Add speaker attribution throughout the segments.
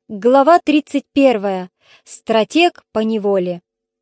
Speaker 1: Глава 31. Стратег поневоле.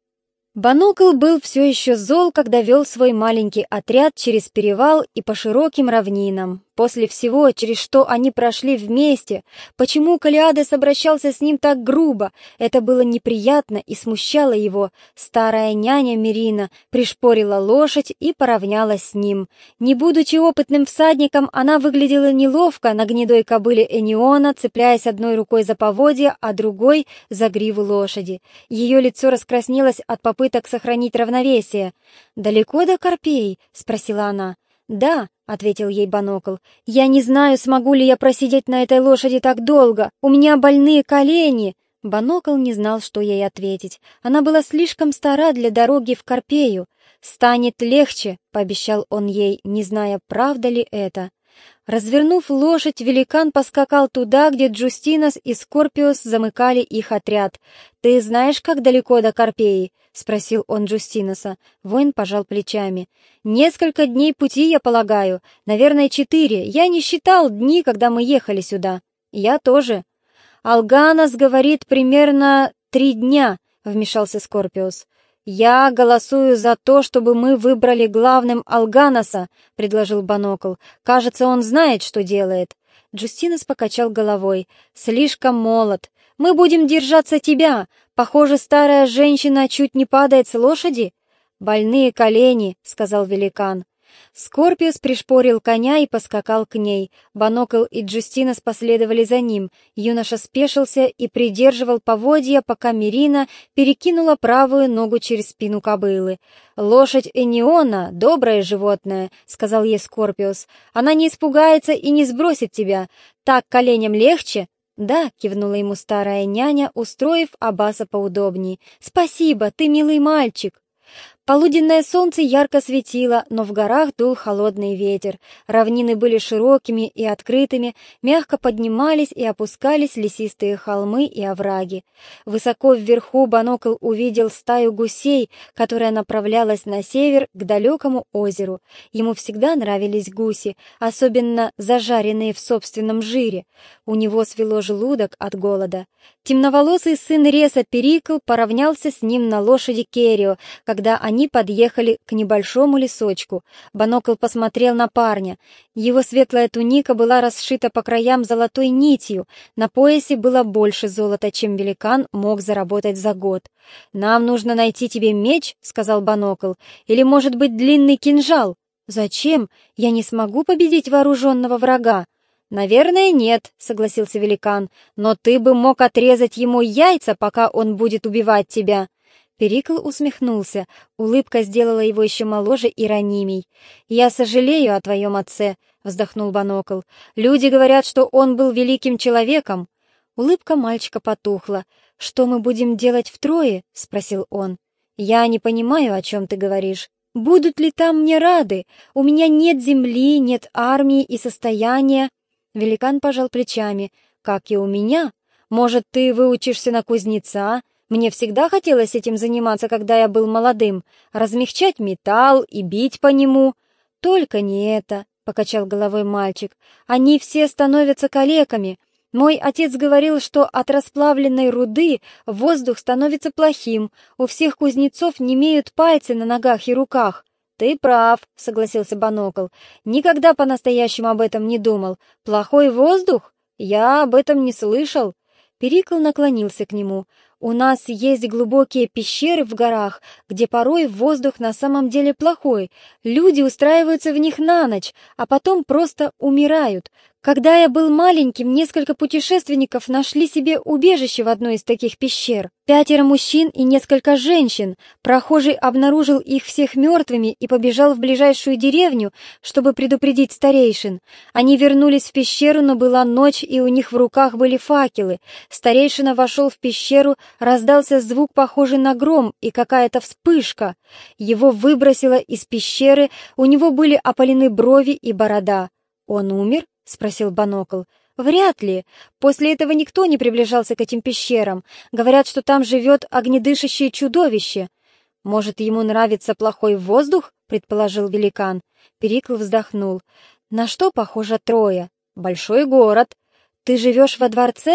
Speaker 1: Банокл был все еще зол, когда вел свой маленький отряд через перевал и по широким равнинам. После всего, через что они прошли вместе, почему Калиадес обращался с ним так грубо, это было неприятно и смущало его. Старая няня Мерина пришпорила лошадь и поравнялась с ним. Не будучи опытным всадником, она выглядела неловко на гнедой кобыле Эниона, цепляясь одной рукой за поводья, а другой — за гриву лошади. Ее лицо раскраснелось от попыток сохранить равновесие. «Далеко до Карпей?» — спросила она. «Да», — ответил ей Банокл, — «я не знаю, смогу ли я просидеть на этой лошади так долго. У меня больные колени». Банокл не знал, что ей ответить. Она была слишком стара для дороги в Карпею. «Станет легче», — пообещал он ей, не зная, правда ли это. Развернув лошадь, великан поскакал туда, где Джустинос и Скорпиус замыкали их отряд. «Ты знаешь, как далеко до Карпеи?» — спросил он Джустиноса. Воин пожал плечами. «Несколько дней пути, я полагаю. Наверное, 4. Я не считал дни, когда мы ехали сюда». «Я тоже». «Алганос говорит, примерно 3 дня», — вмешался Скорпиус. «Я голосую за то, чтобы мы выбрали главным Алганоса», — предложил Банокл. «Кажется, он знает, что делает». Джустинос покачал головой. «Слишком молод. Мы будем держаться тебя. Похоже, старая женщина чуть не падает с лошади». «Больные колени», — сказал великан. Скорпиус пришпорил коня и поскакал к ней. Банокл и Джустинос последовали за ним. Юноша спешился и придерживал поводья, пока Мерина перекинула правую ногу через спину кобылы. «Лошадь Эниона — доброе животное», — сказал ей Скорпиус. «Она не испугается и не сбросит тебя. Так коленям легче?» «Да», — кивнула ему старая няня, устроив Аббаса поудобнее. «Спасибо, ты милый мальчик». Полуденное солнце ярко светило, но в горах дул холодный ветер. Равнины были широкими и открытыми, мягко поднимались и опускались лесистые холмы и овраги. Высоко вверху Банокл увидел стаю гусей, которая направлялась на север к далекому озеру. Ему всегда нравились гуси, особенно зажаренные в собственном жире. У него свело желудок от голода. Темноволосый сын Реса Перикл поравнялся с ним на лошади Керио, когда они подъехали к небольшому лесочку. Банокл посмотрел на парня. Его светлая туника была расшита по краям золотой нитью, на поясе было больше золота, чем великан мог заработать за год. «Нам нужно найти тебе меч», — сказал Банокл, — «или, может быть, длинный кинжал». «Зачем? Я не смогу победить вооруженного врага». «Наверное, нет», — согласился великан, — «но ты бы мог отрезать ему яйца, пока он будет убивать тебя». Перикл усмехнулся, улыбка сделала его еще моложе и ранимей. «Я сожалею о твоем отце», — вздохнул Банокл. «Люди говорят, что он был великим человеком». Улыбка мальчика потухла. «Что мы будем делать втрое?» — спросил он. «Я не понимаю, о чем ты говоришь. Будут ли там мне рады? У меня нет земли, нет армии и состояния». Великан пожал плечами. «Как и у меня. Может, ты выучишься на кузнеца? Мне всегда хотелось этим заниматься, когда я был молодым. Размягчать металл и бить по нему». «Только не это», — покачал головой мальчик. «Они все становятся калеками. Мой отец говорил, что от расплавленной руды воздух становится плохим. У всех кузнецов немеют пальцы на ногах и руках». «Ты прав», — согласился Банокл. «Никогда по-настоящему об этом не думал. Плохой воздух? Я об этом не слышал». Перикл наклонился к нему. «У нас есть глубокие пещеры в горах, где порой воздух на самом деле плохой. Люди устраиваются в них на ночь, а потом просто умирают. Когда я был маленьким, несколько путешественников нашли себе убежище в одной из таких пещер. 5 мужчин и несколько женщин. Прохожий обнаружил их всех мертвыми и побежал в ближайшую деревню, чтобы предупредить старейшин. Они вернулись в пещеру, но была ночь, и у них в руках были факелы. Старейшина вошел в пещеру, раздался звук, похожий на гром, и какая-то вспышка. Его выбросило из пещеры, у него были опалены брови и борода. Он умер?» — спросил Банокл. «Вряд ли. После этого никто не приближался к этим пещерам. Говорят, что там живет огнедышащее чудовище». «Может, ему нравится плохой воздух?» — предположил великан. Перикл вздохнул. «На что похоже Троя? Большой город. Ты живешь во дворце?»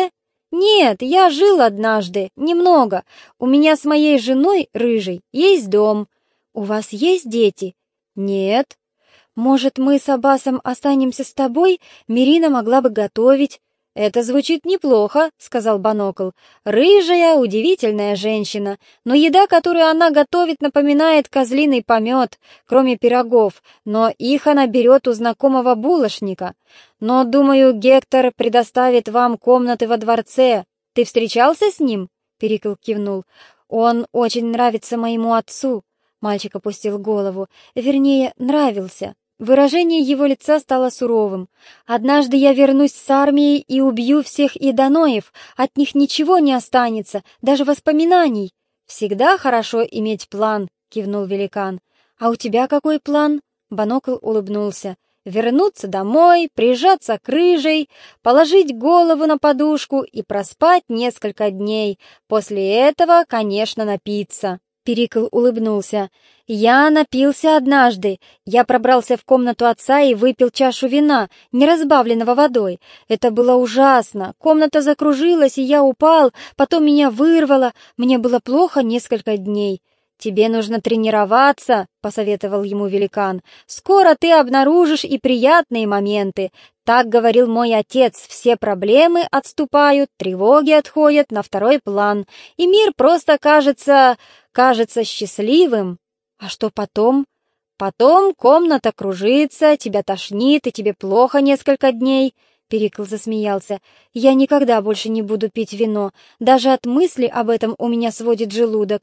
Speaker 1: «Нет, я жил однажды, немного. У меня с моей женой, рыжей, есть дом. У вас есть дети?» «Нет». «Может, мы с Аббасом останемся с тобой? Мирина могла бы готовить». «Это звучит неплохо», — сказал Банокл. «Рыжая, удивительная женщина, но еда, которую она готовит, напоминает козлиный помет, кроме пирогов, но их она берет у знакомого булочника. Но, думаю, Гектор предоставит вам комнаты во дворце. Ты встречался с ним?» Перикл кивнул. «Он очень нравится моему отцу». Мальчик опустил голову. Вернее, нравился. Выражение его лица стало суровым. «Однажды я вернусь с армией и убью всех идоноев. От них ничего не останется, даже воспоминаний». «Всегда хорошо иметь план», — кивнул великан. «А у тебя какой план?» Банокл улыбнулся. «Вернуться домой, прижаться к рыжей, положить голову на подушку и проспать несколько дней. После этого, конечно, напиться». Перикл улыбнулся. «Я напился однажды. Я пробрался в комнату отца и выпил чашу вина, не разбавленного водой. Это было ужасно. Комната закружилась, и я упал, потом меня вырвало. Мне было плохо несколько дней». «Тебе нужно тренироваться», — посоветовал ему великан. «Скоро ты обнаружишь и приятные моменты. Так говорил мой отец, все проблемы отступают, тревоги отходят на второй план, и мир просто кажется счастливым». «А что потом?» «Потом комната кружится, тебя тошнит, и тебе плохо несколько дней». Перикл засмеялся. «Я никогда больше не буду пить вино. Даже от мысли об этом у меня сводит желудок».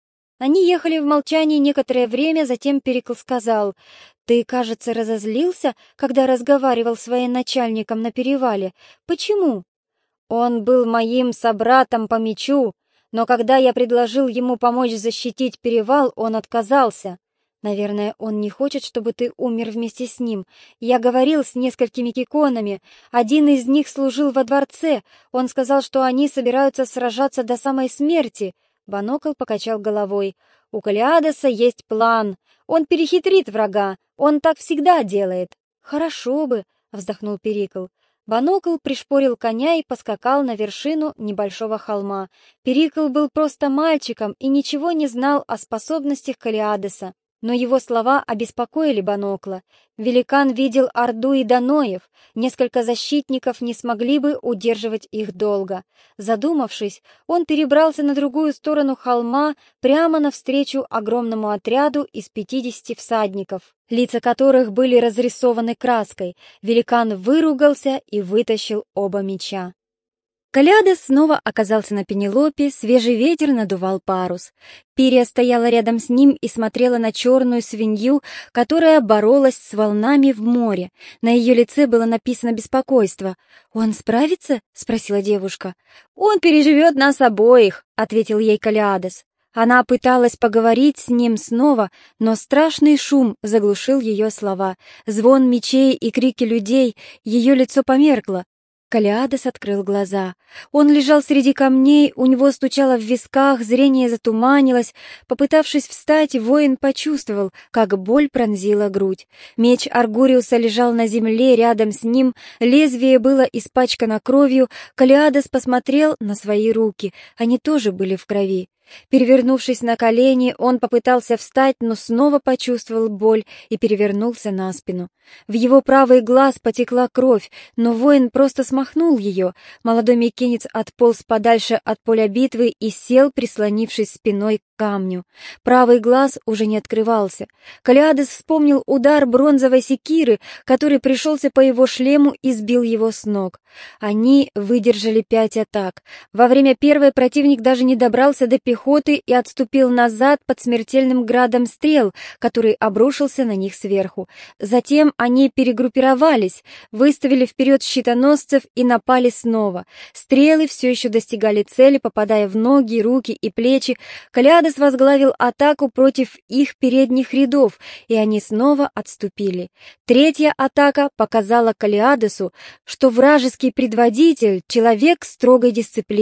Speaker 1: Они ехали в молчании некоторое время, затем Перикл сказал: «Ты, кажется, разозлился, когда разговаривал с военачальником на перевале. Почему?» «Он был моим собратом по мечу, но когда я предложил ему помочь защитить перевал, он отказался. Наверное, он не хочет, чтобы ты умер вместе с ним. Я говорил с несколькими киконами. Один из них служил во дворце. Он сказал, что они собираются сражаться до самой смерти». Банокл покачал головой. «У Калиадеса есть план. Он перехитрит врага. Он так всегда делает». «Хорошо бы», — вздохнул Перикл. Банокл пришпорил коня и поскакал на вершину небольшого холма. Перикл был просто мальчиком и ничего не знал о способностях Калиадеса. Но его слова обеспокоили Банокла. Великан видел орду идоноев, несколько защитников не смогли бы удерживать их долго. Задумавшись, он перебрался на другую сторону холма, прямо навстречу огромному отряду из 50 всадников, лица которых были разрисованы краской. Великан выругался и вытащил оба меча. Калиадес снова оказался на Пенелопе, свежий ветер надувал парус. Пирия стояла рядом с ним и смотрела на черную свинью, которая боролась с волнами в море. На ее лице было написано беспокойство. «Он справится?» — спросила девушка. «Он переживет нас обоих», — ответил ей Калиадес. Она пыталась поговорить с ним снова, но страшный шум заглушил ее слова. Звон мечей и крики людей, ее лицо померкло. Калиадес открыл глаза. Он лежал среди камней, у него стучало в висках, зрение затуманилось. Попытавшись встать, воин почувствовал, как боль пронзила грудь. Меч Аргуриуса лежал на земле рядом с ним, лезвие было испачкано кровью. Калиадес посмотрел на свои руки, они тоже были в крови. Перевернувшись на колени, он попытался встать, но снова почувствовал боль и перевернулся на спину. В его правый глаз потекла кровь, но воин просто смахнул ее. Молодой микенец отполз подальше от поля битвы и сел, прислонившись спиной к камню. Правый глаз уже не открывался. Калиадес вспомнил удар бронзовой секиры, который пришелся по его шлему и сбил его с ног. Они выдержали 5 атак. Во время первой противник даже не добрался до пехоты и отступил назад под смертельным градом стрел, который обрушился на них сверху. Затем они перегруппировались, выставили вперед щитоносцев и напали снова. Стрелы все еще достигали цели, попадая в ноги, руки и плечи. Калиадес возглавил атаку против их передних рядов, и они снова отступили. Третья атака показала Калиадесу, что вражеский предводитель — человек строгой дисциплины.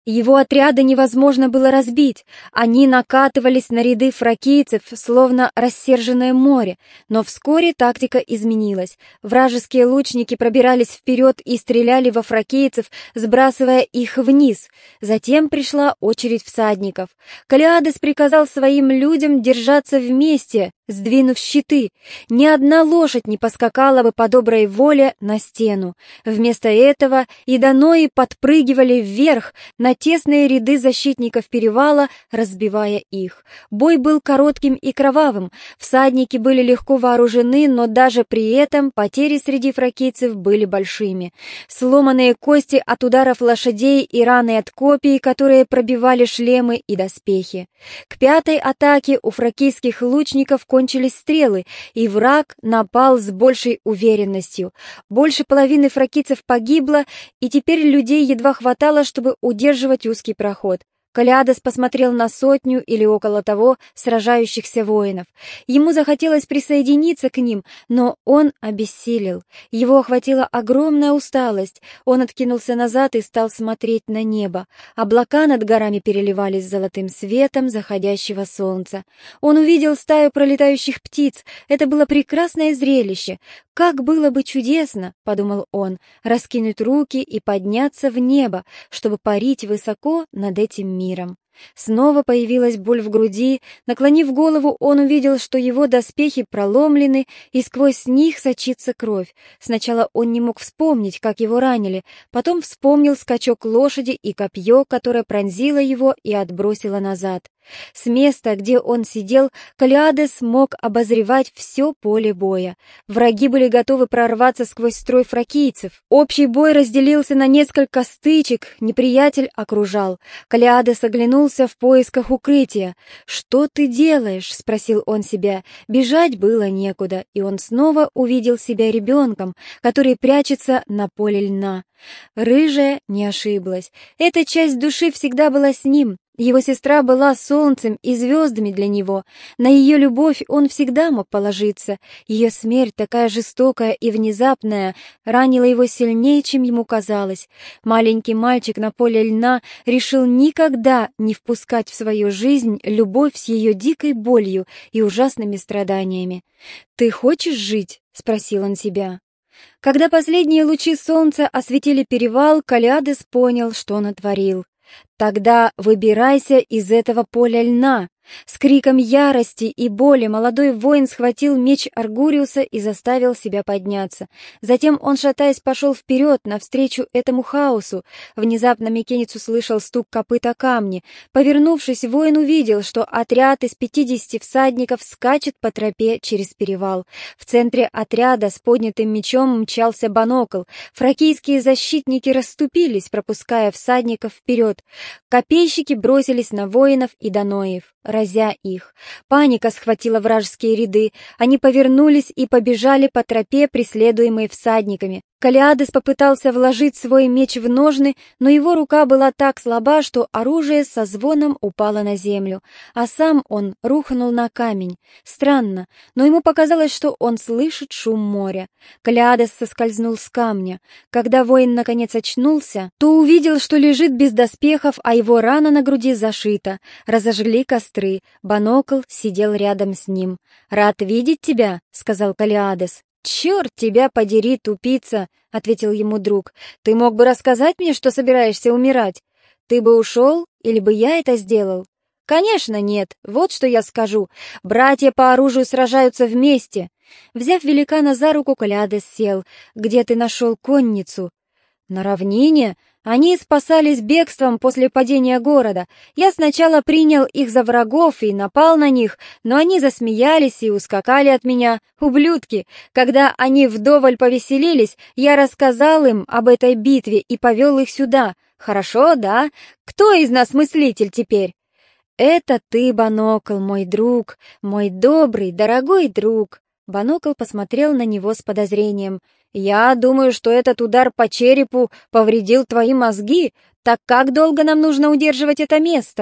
Speaker 1: Его отряды невозможно было разбить. Они накатывались на ряды фракийцев, словно рассерженное море. Но вскоре тактика изменилась. Вражеские лучники пробирались вперед и стреляли во фракийцев, сбрасывая их вниз. Затем пришла очередь всадников. Калиадес приказал своим людям держаться вместе, сдвинув щиты. Ни одна лошадь не поскакала бы по доброй воле на стену. Вместо этого и данои подпрыгивали вверх на тесные ряды защитников перевала, разбивая их. Бой был коротким и кровавым. Всадники были легко вооружены, но даже при этом потери среди фракийцев были большими. Сломанные кости от ударов лошадей и раны от копий, которые пробивали шлемы и доспехи. К пятой атаке у фракийских лучников кончились стрелы, и враг напал с большей уверенностью. Больше половины фракийцев погибло, и теперь людей едва хватало, чтобы удерживать узкий проход. Калиадес посмотрел на сотню или около того сражающихся воинов. Ему захотелось присоединиться к ним, но он обессилел. Его охватила огромная усталость. Он откинулся назад и стал смотреть на небо. Облака над горами переливались золотым светом заходящего солнца. Он увидел стаю пролетающих птиц. Это было прекрасное зрелище. «Как было бы чудесно, — подумал он, — раскинуть руки и подняться в небо, чтобы парить высоко над этим миром». Снова появилась боль в груди. Наклонив голову, он увидел, что его доспехи проломлены, и сквозь них сочится кровь. Сначала он не мог вспомнить, как его ранили, потом вспомнил скачок лошади и копье, которое пронзило его и отбросило назад. С места, где он сидел, Калиадес мог обозревать все поле боя. Враги были готовы прорваться сквозь строй фракийцев. Общий бой разделился на несколько стычек, неприятель окружал. Калиадес оглянулся в поисках укрытия. «Что ты делаешь?» — спросил он себя. Бежать было некуда, и он снова увидел себя ребенком, который прячется на поле льна. Рыжая не ошиблась. Эта часть души всегда была с ним. Его сестра была солнцем и звездами для него. На ее любовь он всегда мог положиться. Ее смерть, такая жестокая и внезапная, ранила его сильнее, чем ему казалось. Маленький мальчик на поле льна решил никогда не впускать в свою жизнь любовь с ее дикой болью и ужасными страданиями. «Ты хочешь жить?» — спросил он себя. Когда последние лучи солнца осветили перевал, Калиадес понял, что он натворил. «Тогда выбирайся из этого поля льна!» С криком ярости и боли молодой воин схватил меч Аргуриуса и заставил себя подняться. Затем он, шатаясь, пошел вперед, навстречу этому хаосу. Внезапно Микенец услышал стук копыт о камни. Повернувшись, воин увидел, что отряд из 50 всадников скачет по тропе через перевал. В центре отряда с поднятым мечом мчался Банокл. Фракийские защитники расступились, пропуская всадников вперед. Копейщики бросились на воинов и даноев, разя их. Паника схватила вражеские ряды. Они повернулись и побежали по тропе, преследуемые всадниками. Калиадес попытался вложить свой меч в ножны, но его рука была так слаба, что оружие со звоном упало на землю, а сам он рухнул на камень. Странно, но ему показалось, что он слышит шум моря. Калиадес соскользнул с камня. Когда воин наконец очнулся, то увидел, что лежит без доспехов, а его рана на груди зашита. Разожгли костры. Банокл сидел рядом с ним. «Рад видеть тебя», — сказал Калиадес. «Черт тебя подери, тупица!» — ответил ему друг. «Ты мог бы рассказать мне, что собираешься умирать? Ты бы ушел, или бы я это сделал?» «Конечно нет. Вот что я скажу. Братья по оружию сражаются вместе». Взяв великана за руку, Калиадес сел. «Где ты нашел конницу?» «На равнине. Они спасались бегством после падения города. Я сначала принял их за врагов и напал на них, но они засмеялись и ускакали от меня. Ублюдки! Когда они вдоволь повеселились, я рассказал им об этой битве и повел их сюда. Хорошо, да? Кто из нас мыслитель теперь?» «Это ты, Банокл, мой друг, мой добрый, дорогой друг». Банокл посмотрел на него с подозрением. «Я думаю, что этот удар по черепу повредил твои мозги. Так как долго нам нужно удерживать это место?»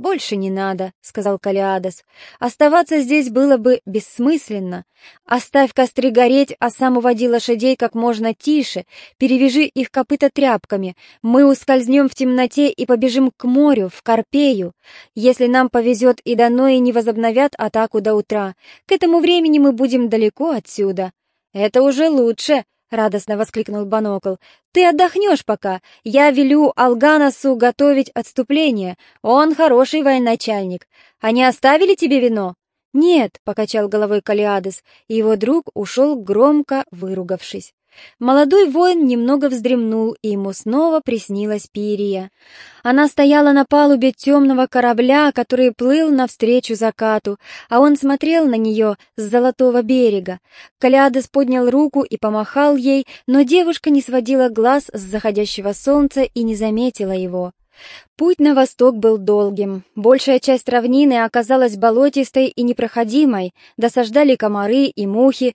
Speaker 1: «Больше не надо», — сказал Калиадес. «Оставаться здесь было бы бессмысленно. Оставь костры гореть, а сам уводи лошадей как можно тише, перевяжи их копыта тряпками. Мы ускользнем в темноте и побежим к морю, в Карпею. Если нам повезет и Данои не возобновят атаку до утра, к этому времени мы будем далеко отсюда». «Это уже лучше», — радостно воскликнул Банокл. «Ты отдохнешь пока. Я велю Алганасу готовить отступление. Он хороший военачальник. Они оставили тебе вино?» «Нет», — покачал головой Калиадес, и его друг ушел, громко выругавшись. Молодой воин немного вздремнул, и ему снова приснилась Пирия. Она стояла на палубе темного корабля, который плыл навстречу закату, а он смотрел на нее с золотого берега. Калиадес поднял руку и помахал ей, но девушка не сводила глаз с заходящего солнца и не заметила его. Путь на восток был долгим. Большая часть равнины оказалась болотистой и непроходимой, досаждали комары и мухи.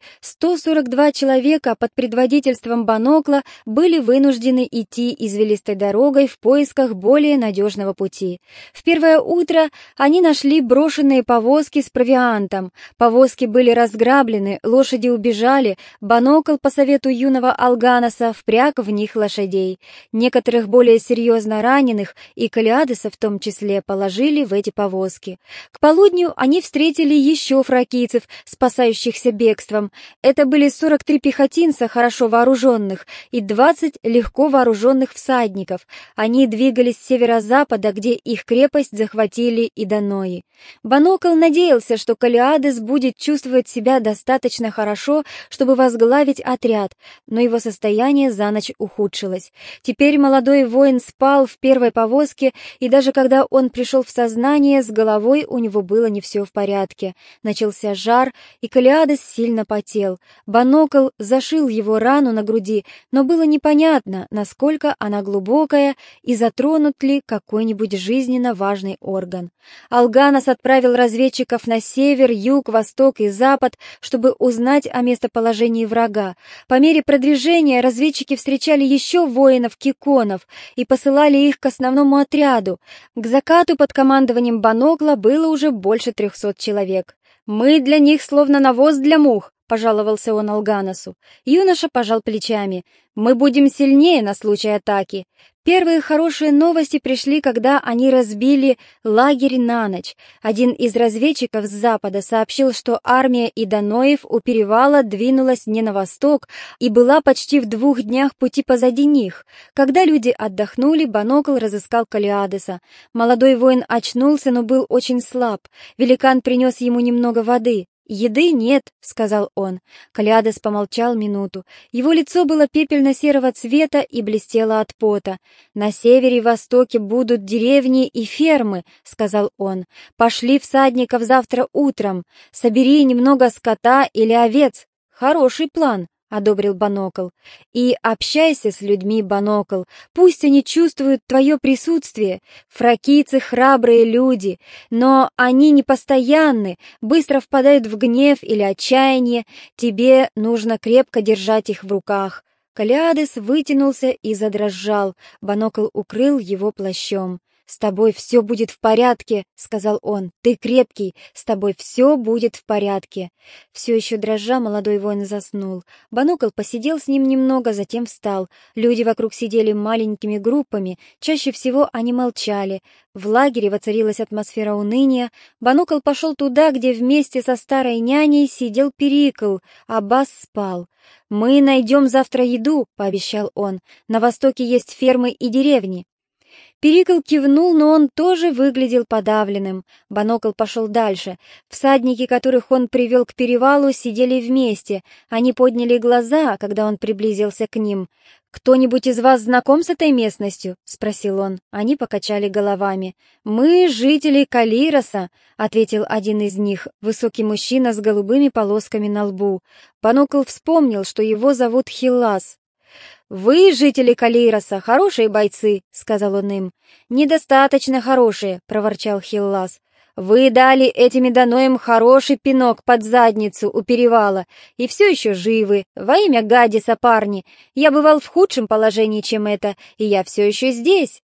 Speaker 1: 142 человека под предводительством Банокла были вынуждены идти извилистой дорогой в поисках более надежного пути. В первое утро они нашли брошенные повозки с провиантом. Повозки были разграблены, лошади убежали. Банокл по совету юного Алганаса впряг в них лошадей. Некоторых более серьезно раненых и Калиадеса в том числе положили в эти повозки. К полудню они встретили еще фракийцев, спасающихся бегством. Это были 43 пехотинца, хорошо вооруженных, и 20 легко вооруженных всадников. Они двигались с северо-запада, где их крепость захватили и Данои. Банокл надеялся, что Калиадес будет чувствовать себя достаточно хорошо, чтобы возглавить отряд, но его состояние за ночь ухудшилось. Теперь молодой воин спал в первой повозке, и даже когда он пришел в сознание, с головой у него было не все в порядке. Начался жар, и Калиадес сильно потел. Банокл зашил его рану на груди, но было непонятно, насколько она глубокая и затронут ли какой-нибудь жизненно важный орган. Алганас отправил разведчиков на север, юг, восток и запад, чтобы узнать о местоположении врага. По мере продвижения разведчики встречали еще воинов-киконов и посылали их к основному отряду. К закату под командованием Банокла было уже больше 300 человек. «Мы для них словно навоз для мух», — пожаловался он Алганасу. Юноша пожал плечами. «Мы будем сильнее на случай атаки». Первые хорошие новости пришли, когда они разбили лагерь на ночь. Один из разведчиков с запада сообщил, что армия Иданоев у перевала двинулась не на восток и была почти в 2 днях пути позади них. Когда люди отдохнули, Банокл разыскал Калиадеса. Молодой воин очнулся, но был очень слаб. Великан принес ему немного воды. «Еды нет», — сказал он. Калиадес помолчал минуту. Его лицо было пепельно-серого цвета и блестело от пота. «На севере и востоке будут деревни и фермы», — сказал он. «Пошли всадников завтра утром. Собери немного скота или овец». «Хороший план», — одобрил Банокл. «И общайся с людьми, Банокл. Пусть они чувствуют твое присутствие. Фракийцы — храбрые люди, но они непостоянны, быстро впадают в гнев или отчаяние. Тебе нужно крепко держать их в руках». Калиадес вытянулся и задрожал. Банокл укрыл его плащом. «С тобой все будет в порядке», — сказал он. «Ты крепкий, с тобой все будет в порядке». Все еще дрожа, молодой воин заснул. Банокл посидел с ним немного, затем встал. Люди вокруг сидели маленькими группами, чаще всего они молчали. В лагере воцарилась атмосфера уныния. Банокл пошел туда, где вместе со старой няней сидел Перикл, а Бас спал. «Мы найдем завтра еду», — пообещал он. «На востоке есть фермы и деревни». Перикл кивнул, но он тоже выглядел подавленным. Банокл пошел дальше. Всадники, которых он привел к перевалу, сидели вместе. Они подняли глаза, когда он приблизился к ним. «Кто-нибудь из вас знаком с этой местностью?» — спросил он. Они покачали головами. «Мы жители Калироса», — ответил один из них, высокий мужчина с голубыми полосками на лбу. Банокл вспомнил, что его зовут Хиллас. «Вы, жители Калироса, хорошие бойцы», — сказал он им. «Недостаточно хорошие», — проворчал Хиллас. «Вы дали этим Иданоям хороший пинок под задницу у перевала, и все еще живы. Во имя Гадиса, парни, я бывал в худшем положении, чем это, и я все еще здесь».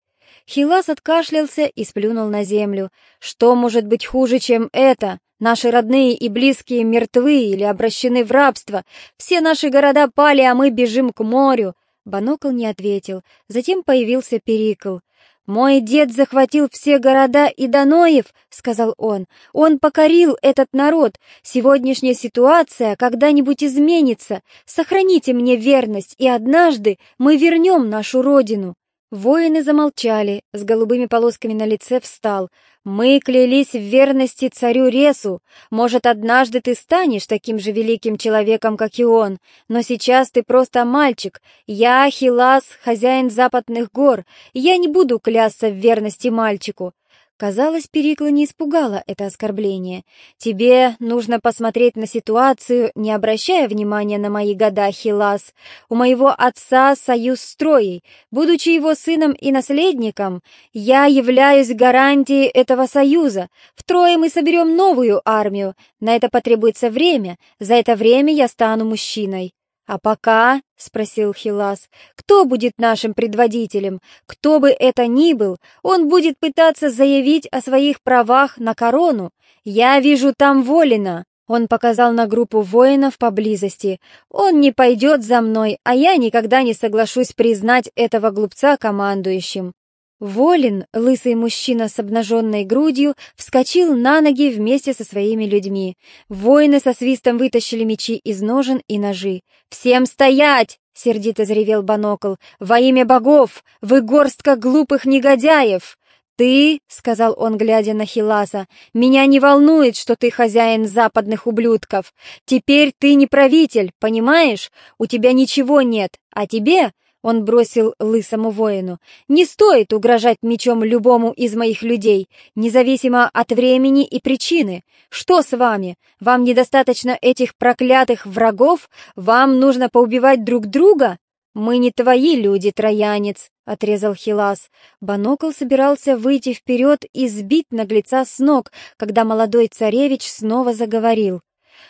Speaker 1: Хилас откашлялся и сплюнул на землю. «Что может быть хуже, чем это? Наши родные и близкие мертвы или обращены в рабство. Все наши города пали, а мы бежим к морю». Банокл не ответил. Затем появился Перикл. «Мой дед захватил все города и Даноев», — сказал он. «Он покорил этот народ. Сегодняшняя ситуация когда-нибудь изменится. Сохраните мне верность, и однажды мы вернем нашу родину». Воины замолчали, с голубыми полосками на лице встал. «Мы клялись в верности царю Ресу. Может, однажды ты станешь таким же великим человеком, как и он. Но сейчас ты просто мальчик. Я Хилас, хозяин западных гор. Я не буду клясться в верности мальчику». Казалось, Перикла не испугало это оскорбление. «Тебе нужно посмотреть на ситуацию, не обращая внимания на мои года, Хилас. У моего отца союз с Троей. Будучи его сыном и наследником, я являюсь гарантией этого союза. В Трое мы соберем новую армию. На это потребуется время. За это время я стану мужчиной». «А пока, — спросил Хилас, — кто будет нашим предводителем? Кто бы это ни был, он будет пытаться заявить о своих правах на корону. Я вижу там Волина». Он показал на группу воинов поблизости. «Он не пойдет за мной, а я никогда не соглашусь признать этого глупца командующим». Волин, лысый мужчина с обнаженной грудью, вскочил на ноги вместе со своими людьми. Воины со свистом вытащили мечи из ножен и ножи. «Всем стоять!» — сердито заревел Банокл. «Во имя богов! Вы горстка глупых негодяев!» «Ты, — сказал он, глядя на Хиласа, — меня не волнует, что ты хозяин западных ублюдков. Теперь ты не правитель, понимаешь? У тебя ничего нет, а тебе...» Он бросил лысому воину. «Не стоит угрожать мечом любому из моих людей, независимо от времени и причины. Что с вами? Вам недостаточно этих проклятых врагов? Вам нужно поубивать друг друга?» «Мы не твои люди, троянец», — отрезал Хилас. Банокл собирался выйти вперед и сбить наглеца с ног, когда молодой царевич снова заговорил.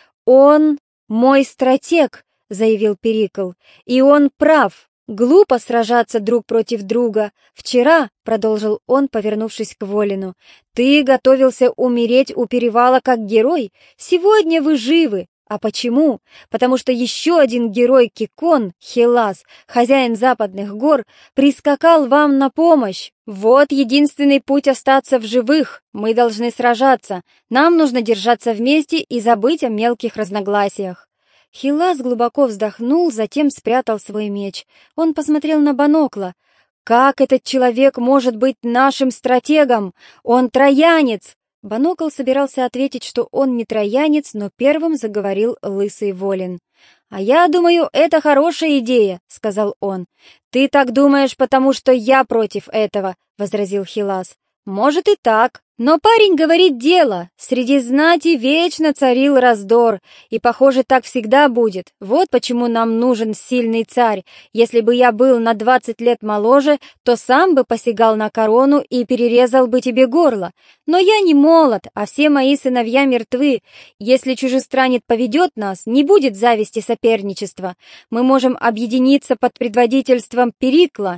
Speaker 1: «Он мой стратег», — заявил Перикл, — «и он прав. Глупо сражаться друг против друга. Вчера, — продолжил он, повернувшись к Волину, — ты готовился умереть у перевала как герой. Сегодня вы живы. А почему? Потому что еще один герой Кикон, Хилас, хозяин западных гор, прискакал вам на помощь. Вот единственный путь остаться в живых. Мы должны сражаться. Нам нужно держаться вместе и забыть о мелких разногласиях». Хилас глубоко вздохнул, затем спрятал свой меч. Он посмотрел на Банокла. «Как этот человек может быть нашим стратегом? Он троянец!» Банокл собирался ответить, что он не троянец, но первым заговорил лысый Волин. «А я думаю, это хорошая идея», — сказал он. «Ты так думаешь, потому что я против этого», — возразил Хилас. «Может и так, но парень говорит дело. Среди знати вечно царил раздор, и, похоже, так всегда будет. Вот почему нам нужен сильный царь. Если бы я был на 20 лет моложе, то сам бы посягал на корону и перерезал бы тебе горло. Но я не молод, а все мои сыновья мертвы. Если чужестранец поведет нас, не будет зависти соперничества. Мы можем объединиться под предводительством Перикла».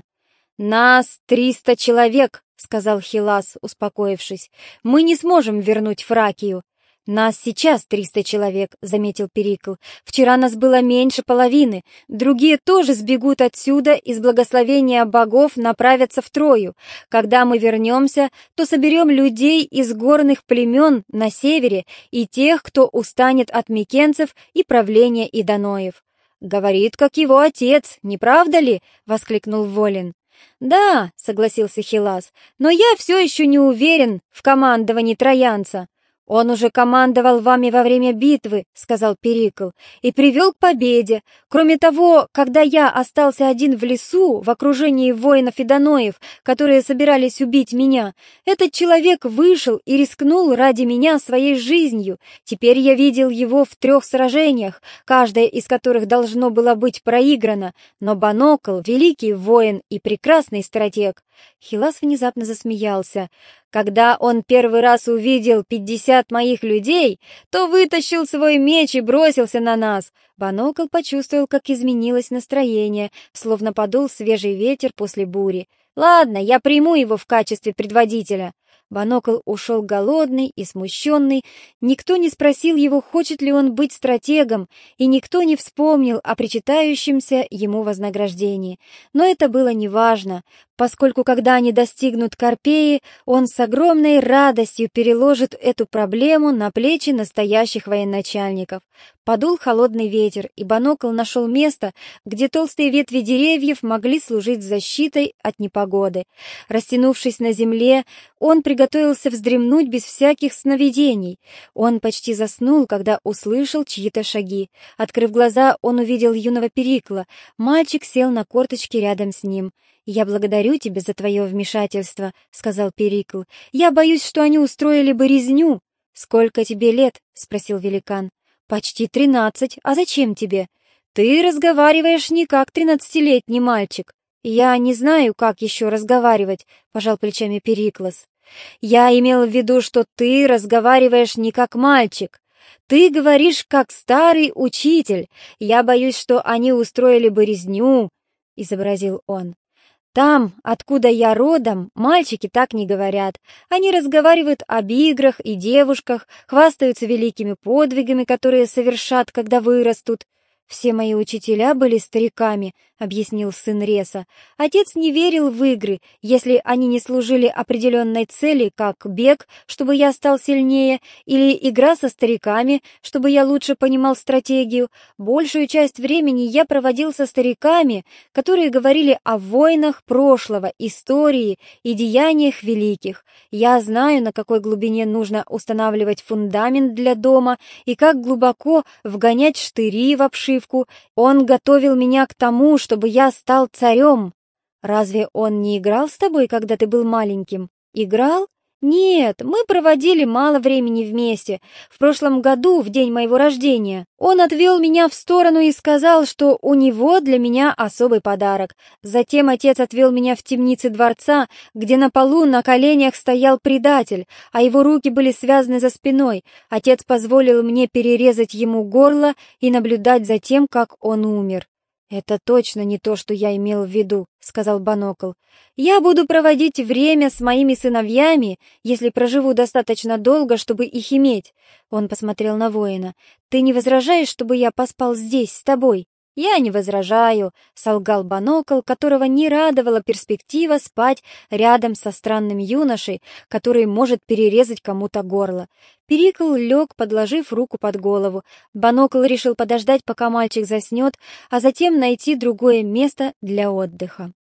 Speaker 1: «Нас 300 человек», — сказал Хилас, успокоившись. «Мы не сможем вернуть Фракию». «Нас сейчас 300 человек», — заметил Перикл. «Вчера нас было меньше половины. Другие тоже сбегут отсюда и с благословения богов направятся в Трою. Когда мы вернемся, то соберем людей из горных племен на севере и тех, кто устанет от микенцев и правления Иданоев». «Говорит, как его отец, не правда ли?» — воскликнул Волин. «Да», — согласился Хилас, — «но я все еще не уверен в командовании троянца». «Он уже командовал вами во время битвы», — сказал Перикл, — «и привел к победе. Кроме того, когда я остался один в лесу, в окружении воинов и даноев, которые собирались убить меня, этот человек вышел и рискнул ради меня своей жизнью. Теперь я видел его в 3 сражениях, каждое из которых должно было быть проиграно, но Банокл — великий воин и прекрасный стратег». Хилас внезапно засмеялся. «Когда он первый раз увидел 50 моих людей, то вытащил свой меч и бросился на нас». Банокл почувствовал, как изменилось настроение, словно подул свежий ветер после бури. Ладно, я приму его в качестве предводителя. Банокл ушел голодный и смущенный. Никто не спросил его, хочет ли он быть стратегом, и никто не вспомнил о причитающемся ему вознаграждении. Но это было неважно, поскольку когда они достигнут Карпеи, он с огромной радостью переложит эту проблему на плечи настоящих военачальников. Подул холодный ветер, и Банокл нашел место, где толстые ветви деревьев могли служить защитой от непогоды. Растянувшись на земле, он приготовился вздремнуть без всяких сновидений. Он почти заснул, когда услышал чьи-то шаги. Открыв глаза, он увидел юного Перикла. Мальчик сел на корточки рядом с ним. «Я благодарю тебя за твое вмешательство», — сказал Перикл. «Я боюсь, что они устроили бы резню». «Сколько тебе лет?» — спросил великан. «Почти 13. А зачем тебе?» «Ты разговариваешь не как 13-летний мальчик». «Я не знаю, как еще разговаривать», — пожал плечами Периклос. «Я имел в виду, что ты разговариваешь не как мальчик. Ты говоришь, как старый учитель. Я боюсь, что они устроили бы резню», — изобразил он. «Там, откуда я родом, мальчики так не говорят. Они разговаривают об играх и девушках, хвастаются великими подвигами, которые совершат, когда вырастут». «Все мои учителя были стариками», — объяснил сын Реса. «Отец не верил в игры, если они не служили определенной цели, как бег, чтобы я стал сильнее, или игра со стариками, чтобы я лучше понимал стратегию. Большую часть времени я проводил со стариками, которые говорили о войнах прошлого, истории и деяниях великих. Я знаю, на какой глубине нужно устанавливать фундамент для дома и как глубоко вгонять штыри в обшивку. Он готовил меня к тому, чтобы я стал царем. Разве он не играл с тобой, когда ты был маленьким? Играл? Нет, мы проводили мало времени вместе. В прошлом году, в день моего рождения, он отвел меня в сторону и сказал, что у него для меня особый подарок. Затем отец отвел меня в темницы дворца, где на полу на коленях стоял предатель, а его руки были связаны за спиной. Отец позволил мне перерезать ему горло и наблюдать за тем, как он умер. «Это точно не то, что я имел в виду», — сказал Банокл. «Я буду проводить время с моими сыновьями, если проживу достаточно долго, чтобы их иметь». Он посмотрел на воина. «Ты не возражаешь, чтобы я поспал здесь с тобой?» «Я не возражаю», — солгал Банокл, которого не радовала перспектива спать рядом со странным юношей, который может перерезать кому-то горло. Перикл лег, подложив руку под голову. Банокл решил подождать, пока мальчик заснет, а затем найти другое место для отдыха.